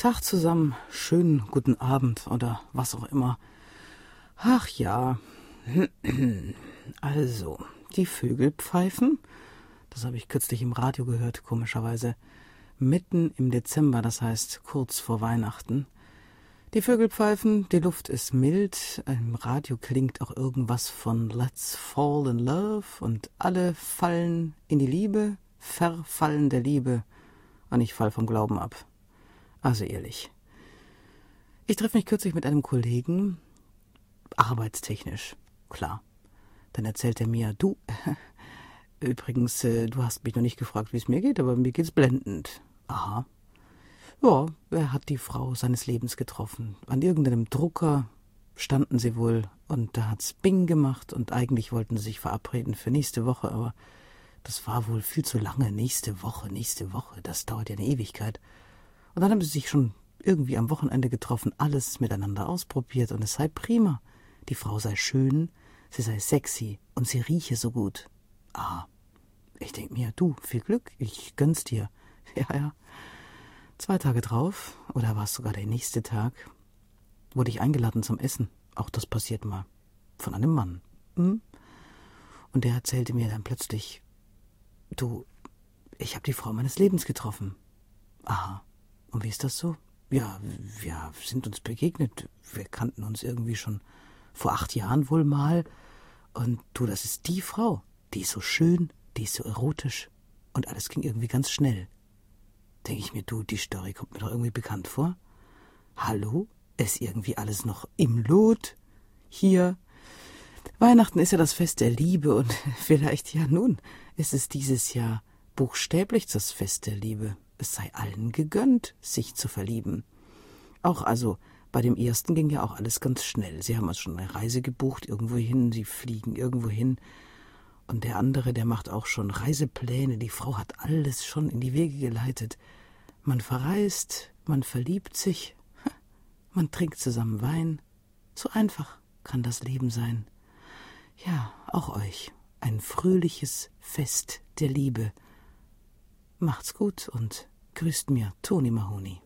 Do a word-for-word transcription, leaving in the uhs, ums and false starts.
Tag zusammen, schönen guten Abend oder was auch immer. Ach ja, also, die Vögel pfeifen, das habe ich kürzlich im Radio gehört, komischerweise, mitten im Dezember, das heißt kurz vor Weihnachten. Die Vögel pfeifen, die Luft ist mild, im Radio klingt auch irgendwas von Let's Fall in Love und alle fallen in die Liebe, verfallen der Liebe und ich fall vom Glauben ab. Also ehrlich. Ich treffe mich kürzlich mit einem Kollegen, arbeitstechnisch, klar. Dann erzählt er mir, du, übrigens, äh, du hast mich noch nicht gefragt, wie es mir geht, aber mir geht's blendend. Aha. Ja, er hat die Frau seines Lebens getroffen. An irgendeinem Drucker standen sie wohl und da hat's Bing gemacht und eigentlich wollten sie sich verabreden für nächste Woche, aber das war wohl viel zu lange. Nächste Woche, nächste Woche, das dauert ja eine Ewigkeit. Und dann haben sie sich schon irgendwie am Wochenende getroffen, alles miteinander ausprobiert und es sei prima. Die Frau sei schön, sie sei sexy und sie rieche so gut. Ah, ich denk mir, du, viel Glück, ich gönn's dir. Ja, ja. Zwei Tage drauf, oder war es sogar der nächste Tag, wurde ich eingeladen zum Essen. Auch das passiert mal. Von einem Mann. Hm? Und der erzählte mir dann plötzlich, du, ich habe die Frau meines Lebens getroffen. Aha. Und wie ist das so? Ja, wir sind uns begegnet. Wir kannten uns irgendwie schon vor acht Jahren wohl mal. Und du, das ist die Frau. Die ist so schön, die ist so erotisch. Und alles ging irgendwie ganz schnell. Denke ich mir, du, die Story kommt mir doch irgendwie bekannt vor. Hallo? Ist irgendwie alles noch im Lot? Hier? Weihnachten ist ja das Fest der Liebe und vielleicht, ja nun, ist es dieses Jahr buchstäblich das Fest der Liebe. Es sei allen gegönnt, sich zu verlieben. Auch also, bei dem ersten ging ja auch alles ganz schnell. Sie haben also schon eine Reise gebucht, irgendwo hin, sie fliegen irgendwo hin. Und der andere, der macht auch schon Reisepläne. Die Frau hat alles schon in die Wege geleitet. Man verreist, man verliebt sich, man trinkt zusammen Wein. So einfach kann das Leben sein. Ja, auch euch ein fröhliches Fest der Liebe. Macht's gut und grüßt mir Toni Mahoney.